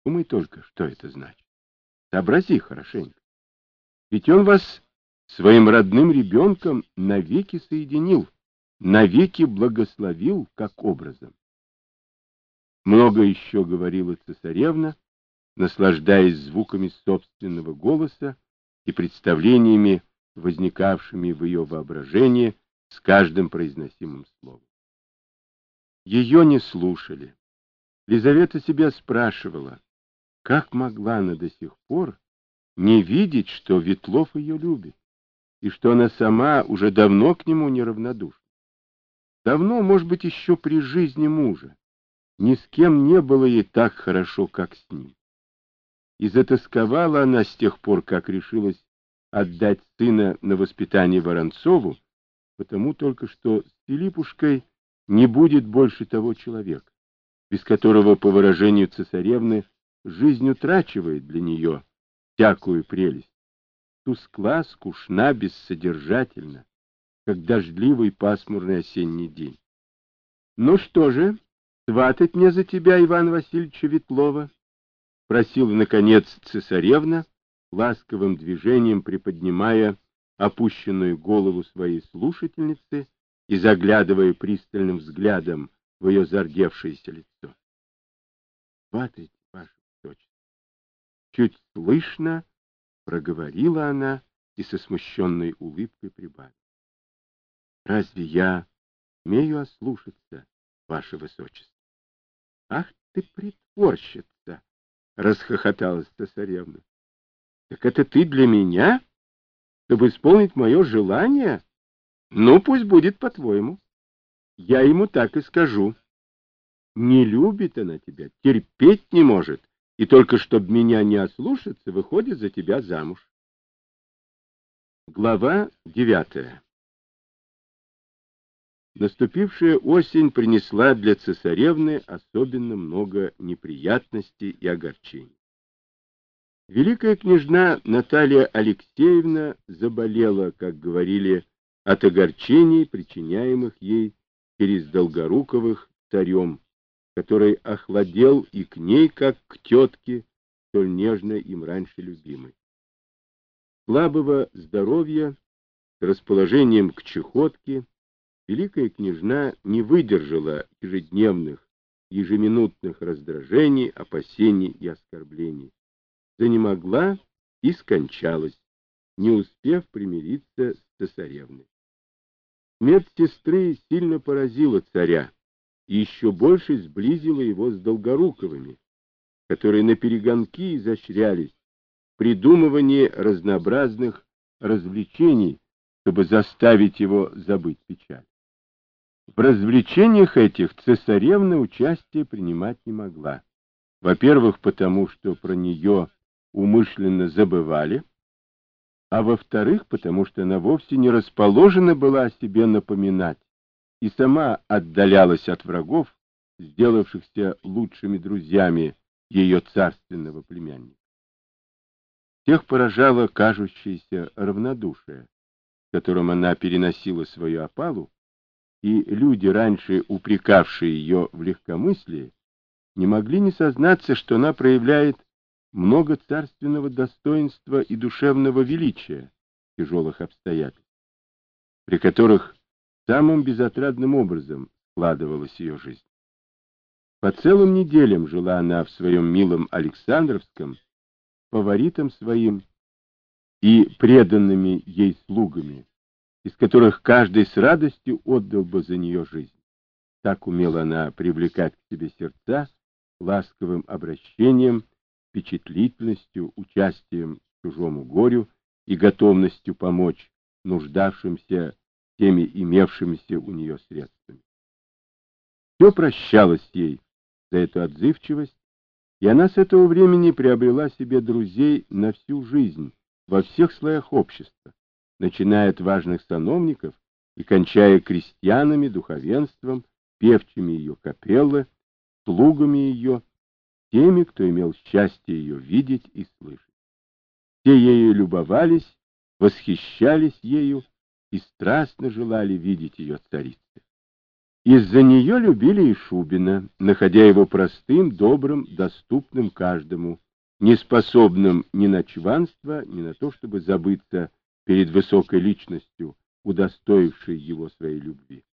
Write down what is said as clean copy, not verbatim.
Думай только, что это значит. Сообрази хорошенько. Ведь он вас своим родным ребенком навеки соединил, навеки благословил как образом. Много еще говорила цесаревна, наслаждаясь звуками собственного голоса и представлениями, возникавшими в ее воображении с каждым произносимым словом. Ее не слушали. Лизавета себя спрашивала, как могла она до сих пор не видеть, что Ветлов ее любит, и что она сама уже давно к нему неравнодушна. Давно, может быть, еще при жизни мужа. Ни с кем не было ей так хорошо, как с ним. И затосковала она с тех пор, как решилась отдать сына на воспитание Воронцову, потому только что с Филиппушкой не будет больше того человека, без которого, по выражению цесаревны, жизнь утрачивает для нее всякую прелесть. Тускла, скучна, бессодержательна, как дождливый пасмурный осенний день. — Ну что же, сватать мне за тебя Ивана Васильевича Ветлова? — просила, наконец, цесаревна, ласковым движением приподнимая опущенную голову своей слушательницы и заглядывая пристальным взглядом в ее зардевшееся лицо. — Сватайте, ваше высочество. Чуть слышно проговорила она и со смущенной улыбкой прибавила. — Разве я смею ослушаться, ваше высочество? — Ах ты притворщица! — расхохоталась цесаревна. — Так это ты для меня, чтобы исполнить мое желание? Ну, пусть будет по-твоему. Я ему так и скажу. Не любит она тебя, терпеть не может, и только чтоб меня не ослушаться, выходит за тебя замуж. Глава 9. Наступившая осень принесла для цесаревны особенно много неприятностей и огорчений. Великая княжна Наталья Алексеевна заболела, как говорили, от огорчений, причиняемых ей через Долгоруковых царем, который охладел и к ней, как к тетке, столь нежно им раньше любимой. Слабого здоровья, с расположением к чахотке, великая княжна не выдержала ежедневных, ежеминутных раздражений, опасений и оскорблений, занемогла и скончалась, не успев примириться с цесаревной. Смерть сестры сильно поразила царя и еще больше сблизила его с Долгоруковыми, которые наперегонки изощрялись в придумывании разнообразных развлечений, чтобы заставить его забыть печаль. В развлечениях этих цесаревна участия принимать не могла. Во-первых, потому что про нее умышленно забывали, а во-вторых, потому что она вовсе не расположена была о себе напоминать и сама отдалялась от врагов, сделавшихся лучшими друзьями ее царственного племянника. Всех поражало кажущееся равнодушие, которым она переносила свою опалу, и люди, раньше упрекавшие ее в легкомыслии, не могли не сознаться, что она проявляет много царственного достоинства и душевного величия в тяжелых обстоятельствах, при которых самым безотрадным образом складывалась ее жизнь. По целым неделям жила она в своем милом Александровском, фаворитом своим и преданными ей слугами, из которых каждый с радостью отдал бы за нее жизнь. Так умела она привлекать к себе сердца ласковым обращением, впечатлительностью, участием в чужому горю и готовностью помочь нуждавшимся теми имевшимися у нее средствами. Все прощалось ей за эту отзывчивость, и она с этого времени приобрела себе друзей на всю жизнь во всех слоях общества, начиная от важных сановников и кончая крестьянами, духовенством, певчими ее капеллы, слугами ее, теми, кто имел счастье ее видеть и слышать. Все ею любовались, восхищались ею и страстно желали видеть ее царицей. Из-за нее любили и Шубина, находя его простым, добрым, доступным каждому, неспособным ни на чванство, ни на то, чтобы забыться перед высокой личностью, удостоившей его своей любви.